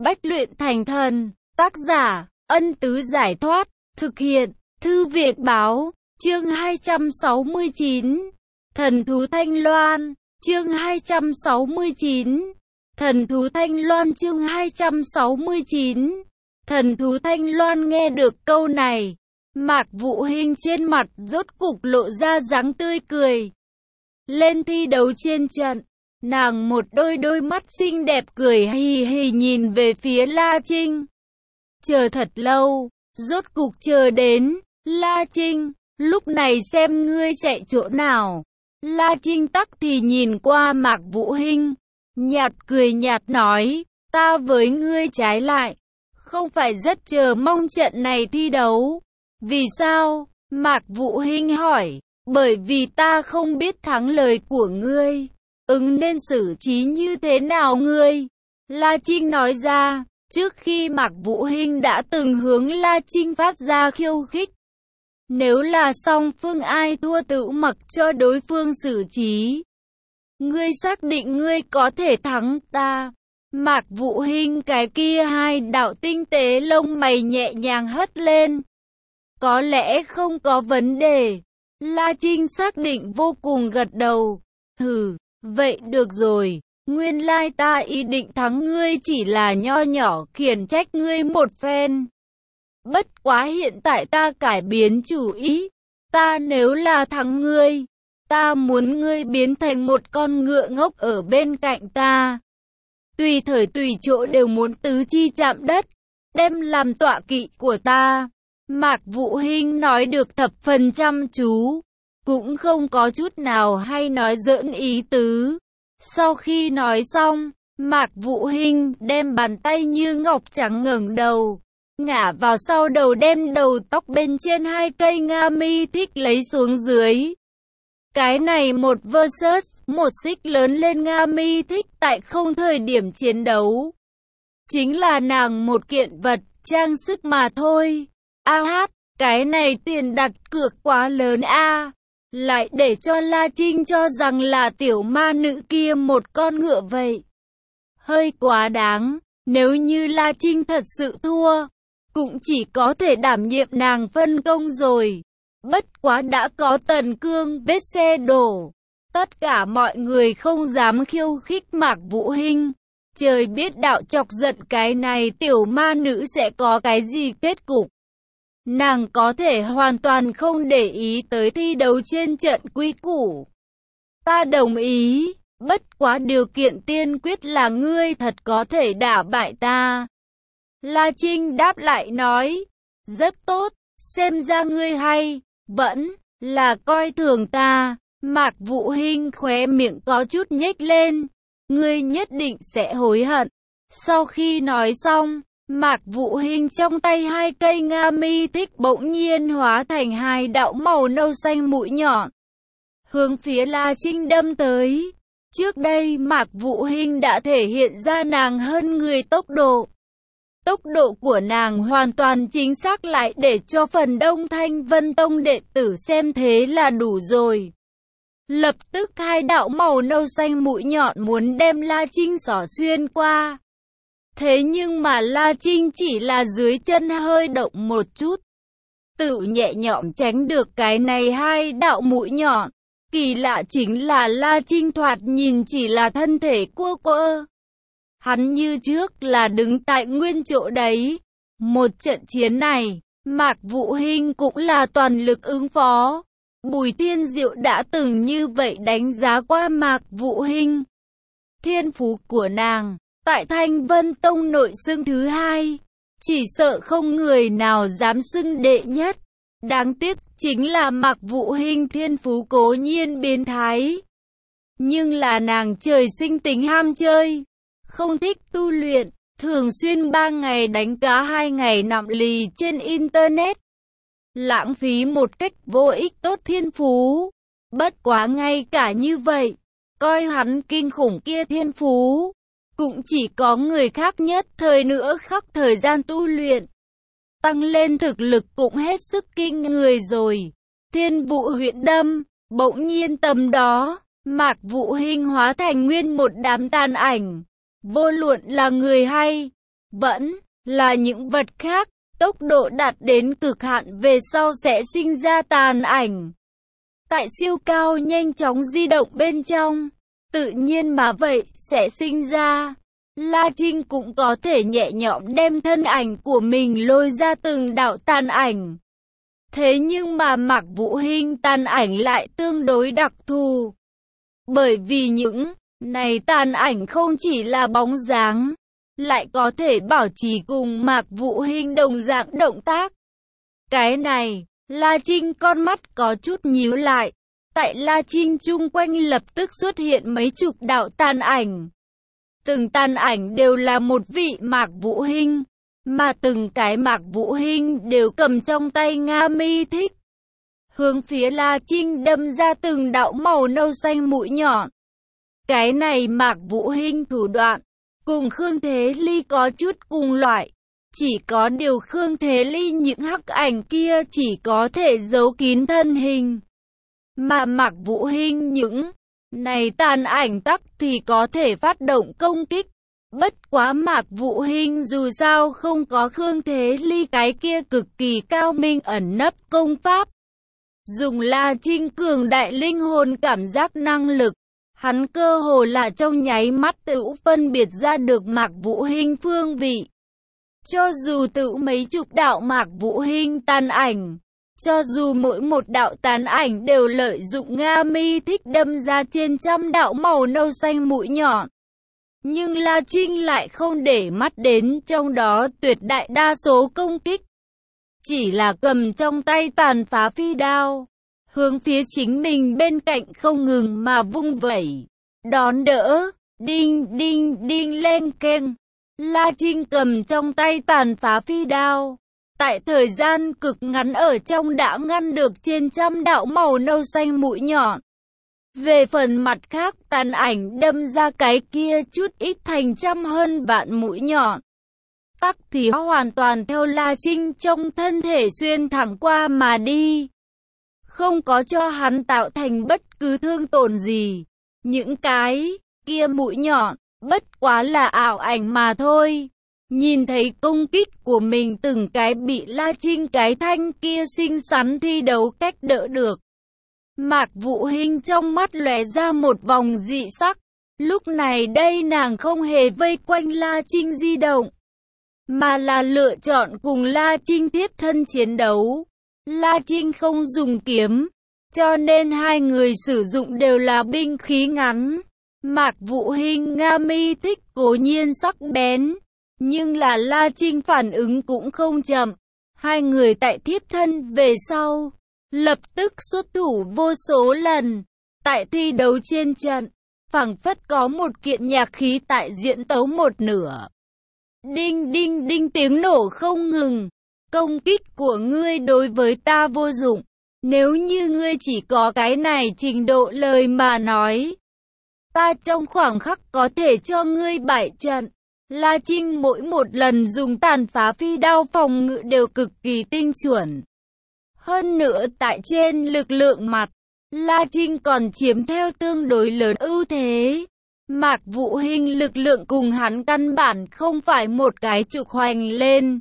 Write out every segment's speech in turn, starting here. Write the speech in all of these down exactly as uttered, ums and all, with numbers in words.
Bách luyện thành thần, tác giả, Ân Tứ Giải Thoát, thực hiện, Thư viện Báo, chương hai trăm sáu mươi chín, Thần thú Thanh Loan, chương hai trăm sáu mươi chín, Thần thú Thanh Loan chương hai trăm sáu mươi chín, Thần thú Thanh Loan. Nghe được câu này, Mạc Vũ Hinh trên mặt rốt cục lộ ra dáng tươi cười. Lên thi đấu trên trận, nàng một đôi đôi mắt xinh đẹp cười hì hì nhìn về phía La Trinh. Chờ thật lâu, rốt cục chờ đến, La Trinh, lúc này xem ngươi chạy chỗ nào. La Trinh tắc thì nhìn qua Mạc Vũ Hinh, nhạt cười nhạt nói, ta với ngươi trái lại, không phải rất chờ mong trận này thi đấu. Vì sao? Mạc Vũ Hinh hỏi, bởi vì ta không biết thắng lời của ngươi, ứng nên xử trí như thế nào ngươi. La Trinh nói ra, trước khi Mạc Vũ Hinh đã từng hướng La Trinh phát ra khiêu khích. Nếu là song phương ai thua tự mặc cho đối phương xử trí. Ngươi xác định ngươi có thể thắng ta. Mạc Vũ Hinh cái kia hai đạo tinh tế lông mày nhẹ nhàng hất lên. Có lẽ không có vấn đề. La Trinh xác định vô cùng gật đầu. Hừ, vậy được rồi. Nguyên lai ta ý định thắng ngươi chỉ là nho nhỏ khiển trách ngươi một phen. Bất quá hiện tại ta cải biến chủ ý. Ta nếu là thắng ngươi, ta muốn ngươi biến thành một con ngựa ngốc ở bên cạnh ta. Tùy thời tùy chỗ đều muốn tứ chi chạm đất, đem làm tọa kỵ của ta. Mạc Vũ Hinh nói được thập phần chăm chú, cũng không có chút nào hay nói giỡn ý tứ. Sau khi nói xong, Mạc Vũ Hinh đem bàn tay như ngọc trắng ngẩng đầu, ngả vào sau đầu đem đầu tóc bên trên hai cây nga mi thích lấy xuống dưới. Cái này một versus một xích lớn lên nga mi thích tại không thời điểm chiến đấu. Chính là nàng một kiện vật, trang sức mà thôi. A hát, cái này tiền đặt cược quá lớn a. Lại để cho La Trinh cho rằng là tiểu ma nữ kia một con ngựa vậy. Hơi quá đáng, nếu như La Trinh thật sự thua, cũng chỉ có thể đảm nhiệm nàng phân công rồi. Bất quá đã có Tần Cương vết xe đổ. Tất cả mọi người không dám khiêu khích Mạc Vũ Hinh. Trời biết đạo chọc giận cái này tiểu ma nữ sẽ có cái gì kết cục. Nàng có thể hoàn toàn không để ý tới thi đấu trên trận quy củ. Ta đồng ý, bất quá điều kiện tiên quyết là ngươi thật có thể đả bại ta. La Trinh đáp lại nói, rất tốt, xem ra ngươi hay, vẫn là coi thường ta. Mạc Vũ Hinh khóe miệng có chút nhếch lên, ngươi nhất định sẽ hối hận. Sau khi nói xong, Mạc Vũ Hinh trong tay hai cây nga mi thích bỗng nhiên hóa thành hai đạo màu nâu xanh mũi nhọn, hướng phía La Trinh đâm tới. Trước đây Mạc Vũ Hinh đã thể hiện ra nàng hơn người tốc độ. Tốc độ của nàng hoàn toàn chính xác lại để cho phần đông Thanh Vân Tông đệ tử xem thế là đủ rồi. Lập tức hai đạo màu nâu xanh mũi nhọn muốn đem La Trinh xỏ xuyên qua. Thế nhưng mà La Trinh chỉ là dưới chân hơi động một chút, tự nhẹ nhõm tránh được cái này hai đạo mũi nhọn. Kỳ lạ chính là La Trinh thoạt nhìn chỉ là thân thể cua quơ. Hắn như trước là đứng tại nguyên chỗ đấy. Một trận chiến này, Mạc Vũ Hinh cũng là toàn lực ứng phó. Bùi Tiên Diệu đã từng như vậy đánh giá qua Mạc Vũ Hinh. Thiên phú của nàng, tại Thanh Vân Tông nội xưng thứ hai, chỉ sợ không người nào dám xưng đệ nhất. Đáng tiếc chính là Mạc Vũ Hinh thiên phú cố nhiên biến thái. Nhưng là nàng trời sinh tính ham chơi, không thích tu luyện, thường xuyên ba ngày đánh cá hai ngày nằm lì trên Internet. Lãng phí một cách vô ích tốt thiên phú. Bất quá ngay cả như vậy, coi hắn kinh khủng kia thiên phú, cũng chỉ có người khác nhất thời nữa khắc thời gian tu luyện. Tăng lên thực lực cũng hết sức kinh người rồi. Thiên Vũ Huyễn Đâm, bỗng nhiên tầm đó, Mạc Vũ Hinh hóa thành nguyên một đám tàn ảnh. Vô luận là người hay vẫn là những vật khác, tốc độ đạt đến cực hạn về sau sẽ sinh ra tàn ảnh. Tại siêu cao nhanh chóng di động bên trong, tự nhiên mà vậy sẽ sinh ra. La Trinh cũng có thể nhẹ nhõm đem thân ảnh của mình lôi ra từng đạo tàn ảnh. Thế nhưng mà Mạc Vũ Hinh tàn ảnh lại tương đối đặc thù. Bởi vì những này tàn ảnh không chỉ là bóng dáng, lại có thể bảo trì cùng Mạc Vũ Hinh đồng dạng động tác. Cái này, La Trinh con mắt có chút nhíu lại. Tại La Trinh chung quanh lập tức xuất hiện mấy chục đạo tàn ảnh. Từng tàn ảnh đều là một vị Mạc Vũ Hinh, mà từng cái Mạc Vũ Hinh đều cầm trong tay Nga Mi Thích. Hướng phía La Trinh đâm ra từng đạo màu nâu xanh mũi nhọn. Cái này Mạc Vũ Hinh thủ đoạn, cùng Khương Thế Ly có chút cùng loại. Chỉ có điều Khương Thế Ly những hắc ảnh kia chỉ có thể giấu kín thân hình. Mà Mạc Vũ Hinh những này tàn ảnh tắc thì có thể phát động công kích. Bất quá Mạc Vũ Hinh dù sao không có Khương Thế Ly cái kia cực kỳ cao minh ẩn nấp công pháp. Dùng La Trinh cường đại linh hồn cảm giác năng lực, hắn cơ hồ là trong nháy mắt tự phân biệt ra được Mạc Vũ Hinh phương vị. Cho dù tự mấy chục đạo Mạc Vũ Hinh tàn ảnh, cho dù mỗi một đạo tàn ảnh đều lợi dụng Nga Mi Thích đâm ra trên trăm đạo màu nâu xanh mũi nhọn. Nhưng La Trinh lại không để mắt đến trong đó tuyệt đại đa số công kích. Chỉ là cầm trong tay tàn phá phi đao, hướng phía chính mình bên cạnh không ngừng mà vung vẩy, đón đỡ, đinh đinh đinh len keng. La Trinh cầm trong tay tàn phá phi đao, tại thời gian cực ngắn ở trong đã ngăn được trên trăm đạo màu nâu xanh mũi nhọn. Về phần mặt khác tàn ảnh đâm ra cái kia chút ít thành trăm hơn vạn mũi nhọn, tắc thì hoàn toàn theo La Trinh trong thân thể xuyên thẳng qua mà đi, không có cho hắn tạo thành bất cứ thương tổn gì. Những cái kia mũi nhọn bất quá là ảo ảnh mà thôi. Nhìn thấy công kích của mình từng cái bị La Trinh cái thanh kia xinh xắn thi đấu cách đỡ được, Mạc Vũ Hinh trong mắt lóe ra một vòng dị sắc. Lúc này đây nàng không hề vây quanh La Trinh di động, mà là lựa chọn cùng La Trinh tiếp thân chiến đấu. La Trinh không dùng kiếm, cho nên hai người sử dụng đều là binh khí ngắn. Mạc Vũ Hinh Nga Mi Thích cố nhiên sắc bén, nhưng là La Trinh phản ứng cũng không chậm. Hai người tại tiếp thân về sau, lập tức xuất thủ vô số lần. Tại thi đấu trên trận, phảng phất có một kiện nhạc khí tại diễn tấu một nửa. Đinh đinh đinh tiếng nổ không ngừng. Công kích của ngươi đối với ta vô dụng. Nếu như ngươi chỉ có cái này trình độ lời mà nói, ta trong khoảng khắc có thể cho ngươi bại trận. La Trinh mỗi một lần dùng tàn phá phi đao phòng ngự đều cực kỳ tinh chuẩn. Hơn nữa tại trên lực lượng mặt, La Trinh còn chiếm theo tương đối lớn ưu thế. Mạc Vũ Hinh lực lượng cùng hắn căn bản không phải một cái trục hoành lên.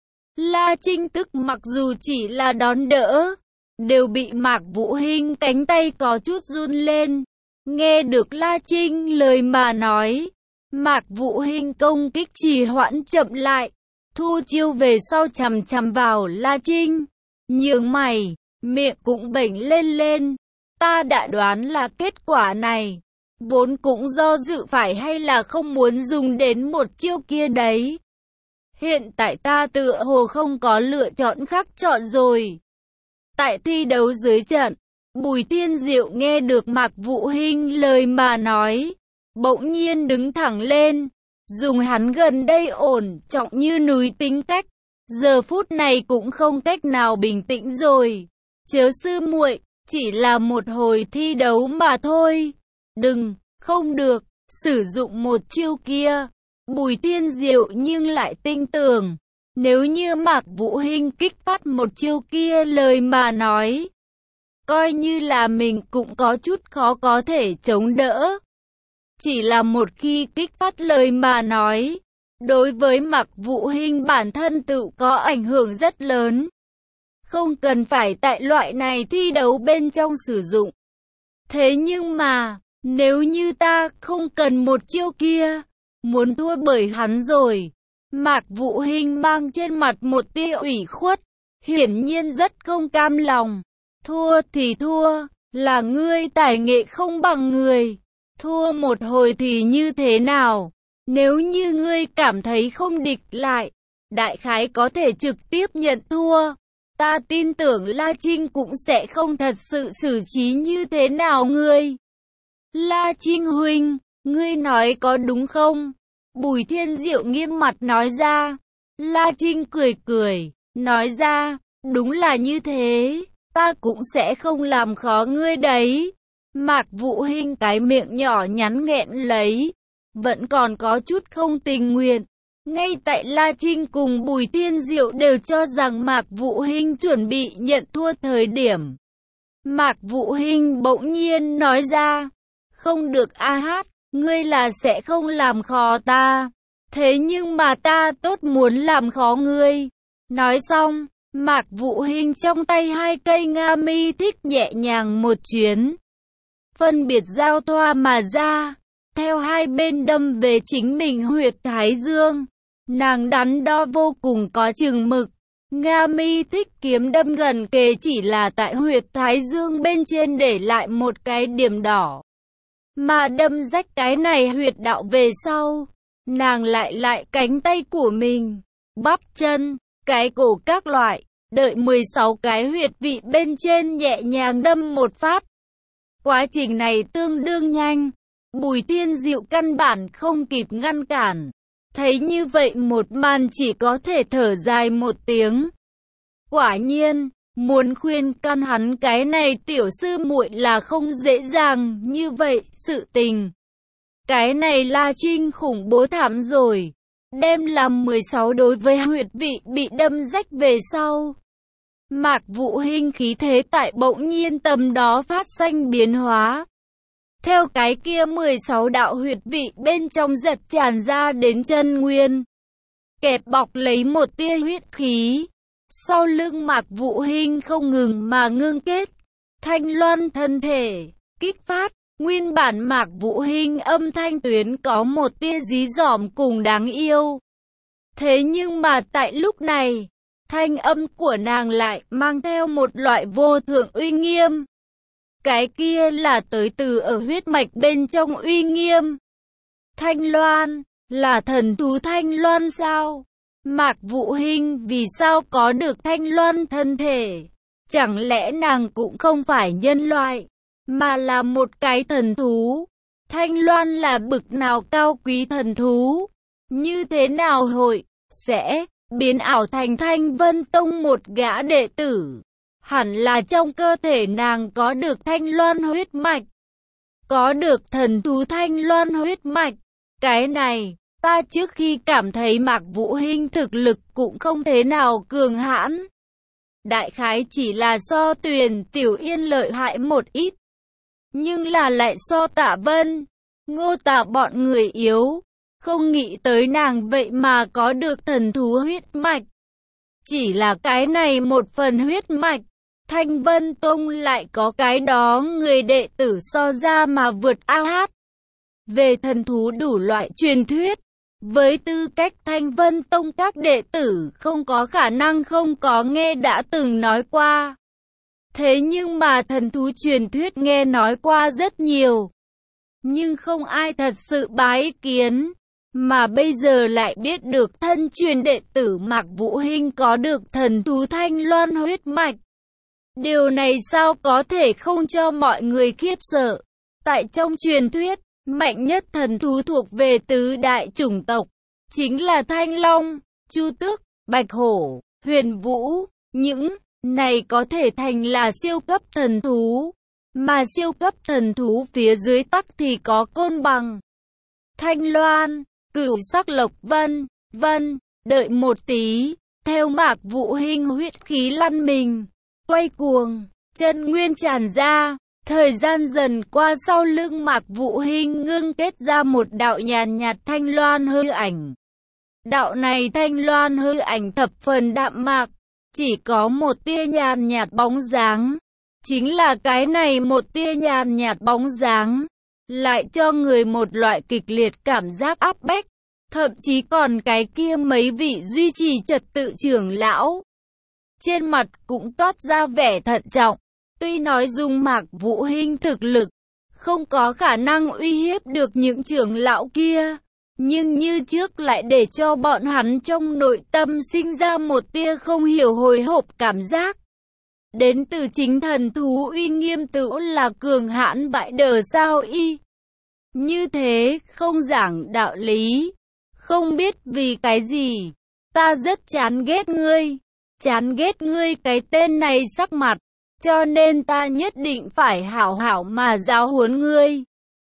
La Trinh tức mặc dù chỉ là đón đỡ, đều bị Mạc Vũ Hinh cánh tay có chút run lên. Nghe được La Trinh lời mà nói, Mạc Vũ Hinh công kích trì hoãn chậm lại, thu chiêu về sau chằm chằm vào La Trinh, nhướng mày, miệng cũng bệnh lên lên. Ta đã đoán là kết quả này, vốn cũng do dự phải hay là không muốn dùng đến một chiêu kia đấy. Hiện tại ta tựa hồ không có lựa chọn khác chọn rồi. Tại thi đấu dưới trận, Bùi Tiên Diệu nghe được Mạc Vũ Hinh lời mà nói, bỗng nhiên đứng thẳng lên, dùng hắn gần đây ổn trọng như núi tính cách, giờ phút này cũng không cách nào bình tĩnh rồi. Chớ sư muội, chỉ là một hồi thi đấu mà thôi. Đừng, không được, sử dụng một chiêu kia. Bùi Tiên Diệu nhưng lại tin tưởng, nếu như Mạc Vũ Hinh kích phát một chiêu kia lời mà nói, coi như là mình cũng có chút khó có thể chống đỡ. Chỉ là một khi kích phát lời mà nói, đối với Mạc Vũ Hinh bản thân tự có ảnh hưởng rất lớn. Không cần phải tại loại này thi đấu bên trong sử dụng. Thế nhưng mà, nếu như ta không cần một chiêu kia, muốn thua bởi hắn rồi. Mạc Vũ Hinh mang trên mặt một tia ủy khuất, hiển nhiên rất không cam lòng. Thua thì thua, là ngươi tài nghệ không bằng người. Thua một hồi thì như thế nào? Nếu như ngươi cảm thấy không địch lại, đại khái có thể trực tiếp nhận thua. Ta tin tưởng La Trinh cũng sẽ không thật sự xử trí như thế nào ngươi. La Trinh huynh, ngươi nói có đúng không? Bùi Thiên Diệu nghiêm mặt nói ra. La Trinh cười cười, nói ra, đúng là như thế, ta cũng sẽ không làm khó ngươi đấy. Mạc Vũ Hinh cái miệng nhỏ nhắn nghẹn lấy, vẫn còn có chút không tình nguyện. Ngay tại La Trinh cùng Bùi Thiên Diệu đều cho rằng Mạc Vũ Hinh chuẩn bị nhận thua thời điểm. Mạc Vũ Hinh bỗng nhiên nói ra, không được a hát, ngươi là sẽ không làm khó ta. Thế nhưng mà ta tốt muốn làm khó ngươi. Nói xong, Mạc Vũ Hinh trong tay hai cây Nga mi thích nhẹ nhàng một chuyến. Phân biệt giao thoa mà ra, theo hai bên đâm về chính mình huyệt thái dương. Nàng đắn đo vô cùng có chừng mực. Nga mi thích kiếm đâm gần kề chỉ là tại huyệt thái dương bên trên để lại một cái điểm đỏ. Mà đâm rách cái này huyệt đạo về sau, nàng lại lại cánh tay của mình, bắp chân, cái cổ các loại, đợi mười sáu cái huyệt vị bên trên nhẹ nhàng đâm một phát. Quá trình này tương đương nhanh, Bùi Thiên Diệu căn bản không kịp ngăn cản. Thấy như vậy một màn chỉ có thể thở dài một tiếng. Quả nhiên, muốn khuyên can hắn cái này tiểu sư muội là không dễ dàng như vậy sự tình. Cái này La Trinh khủng bố thảm rồi. Đem làm mười sáu đối với huyệt vị bị đâm rách về sau. Mạc Vũ Hinh khí thế tại bỗng nhiên tầm đó phát sinh biến hóa. Theo cái kia mười sáu đạo huyệt vị bên trong giật tràn ra đến chân nguyên. Kẹp bọc lấy một tia huyết khí. Sau lưng Mạc Vũ Hinh không ngừng mà ngưng kết. Thanh loan thân thể, kích phát. Nguyên bản Mạc Vũ Hinh âm thanh tuyến có một tia dí dỏm cùng đáng yêu. Thế nhưng mà tại lúc này, thanh âm của nàng lại mang theo một loại vô thượng uy nghiêm. Cái kia là tới từ ở huyết mạch bên trong uy nghiêm. Thanh loan, là thần thú thanh loan sao? Mạc Vũ Hinh vì sao có được thanh loan thân thể? Chẳng lẽ nàng cũng không phải nhân loại, mà là một cái thần thú? Thanh loan là bực nào cao quý thần thú? Như thế nào hội, sẽ, biến ảo thành Thanh Vân Tông một gã đệ tử? Hẳn là trong cơ thể nàng có được thanh loan huyết mạch. Có được thần thú thanh loan huyết mạch. Cái này, ta trước khi cảm thấy Mạc Vũ Hinh thực lực cũng không thế nào cường hãn. Đại khái chỉ là so Tuyền Tiểu Yên lợi hại một ít. Nhưng là lại so Tạ Vân, Ngô Tạ bọn người yếu. Không nghĩ tới nàng vậy mà có được thần thú huyết mạch. Chỉ là cái này một phần huyết mạch. Thanh Vân Tông lại có cái đó người đệ tử so ra mà vượt a hát. Về thần thú đủ loại truyền thuyết, với tư cách Thanh Vân Tông các đệ tử không có khả năng không có nghe đã từng nói qua. Thế nhưng mà thần thú truyền thuyết nghe nói qua rất nhiều. Nhưng không ai thật sự bái kiến. Mà bây giờ lại biết được thân truyền đệ tử Mạc Vũ Hinh có được thần thú thanh loan huyết mạch. Điều này sao có thể không cho mọi người khiếp sợ. Tại trong truyền thuyết, mạnh nhất thần thú thuộc về tứ đại chủng tộc, chính là Thanh Long, Chu Tước, Bạch Hổ, Huyền Vũ. Những này có thể thành là siêu cấp thần thú. Mà siêu cấp thần thú phía dưới tắc thì có Côn Bằng, Thanh Loan, Cửu Sắc Lộc Vân, vân. Đợi một tí, theo Mạc Vũ Hinh huyết khí lăn mình, quay cuồng, chân nguyên tràn ra. Thời gian dần qua, sau lưng Mạc Vũ Hinh ngưng kết ra một đạo nhàn nhạt thanh loan hư ảnh. Đạo này thanh loan hư ảnh thập phần đạm mạc, chỉ có một tia nhàn nhạt bóng dáng. Chính là cái này một tia nhàn nhạt bóng dáng, lại cho người một loại kịch liệt cảm giác áp bách. Thậm chí còn cái kia mấy vị duy trì trật tự trưởng lão, trên mặt cũng toát ra vẻ thận trọng. Tuy nói dùng Mạc Vũ Hinh thực lực, không có khả năng uy hiếp được những trưởng lão kia, nhưng như trước lại để cho bọn hắn trong nội tâm sinh ra một tia không hiểu hồi hộp cảm giác. Đến từ chính thần thú uy nghiêm tự là cường hãn bại đờ sao y. Như thế, không giảng đạo lý. Không biết vì cái gì, ta rất chán ghét ngươi. Chán ghét ngươi cái tên này sắc mặt, cho nên ta nhất định phải hảo hảo mà giáo huấn ngươi.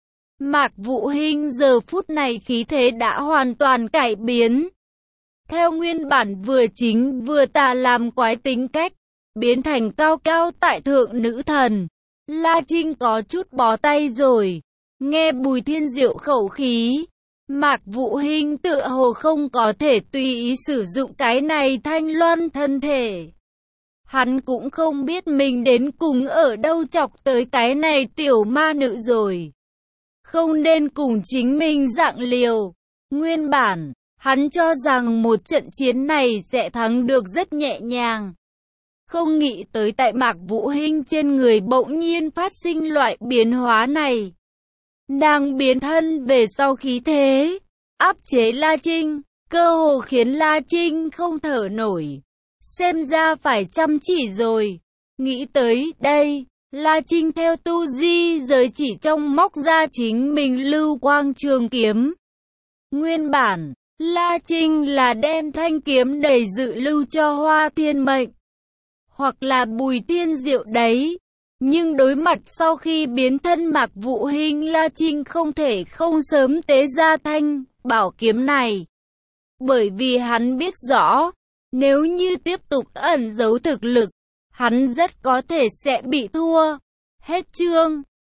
Mạc Vũ Hinh giờ phút này khí thế đã hoàn toàn cải biến. Theo nguyên bản vừa chính vừa tà làm quái tính cách, biến thành cao cao tại thượng nữ thần. La Trinh có chút bó tay rồi. Nghe Bùi Thiên Diệu khẩu khí, Mạc Vũ Hinh tựa hồ không có thể tùy ý sử dụng cái này thanh loan thân thể. Hắn cũng không biết mình đến cùng ở đâu chọc tới cái này tiểu ma nữ rồi. Không nên cùng chính mình dạng liều. Nguyên bản, hắn cho rằng một trận chiến này sẽ thắng được rất nhẹ nhàng. Không nghĩ tới tại Mạc Vũ Hinh trên người bỗng nhiên phát sinh loại biến hóa này. Nàng biến thân về sau khí thế, áp chế La Trinh, cơ hồ khiến La Trinh không thở nổi. Xem ra phải chăm chỉ rồi. Nghĩ tới đây, La Trinh theo tu di giới chỉ trong móc ra chính mình lưu quang trường kiếm. Nguyên bản, La Trinh là đem thanh kiếm đầy dự lưu cho Hoa Thiên Mệnh, hoặc là Bùi Thiên Diệu đấy. Nhưng đối mặt sau khi biến thân Mạc Vũ Hinh, La Trinh không thể không sớm tế ra thanh bảo kiếm này. Bởi vì hắn biết rõ, nếu như tiếp tục ẩn giấu thực lực, hắn rất có thể sẽ bị thua. Hết chương.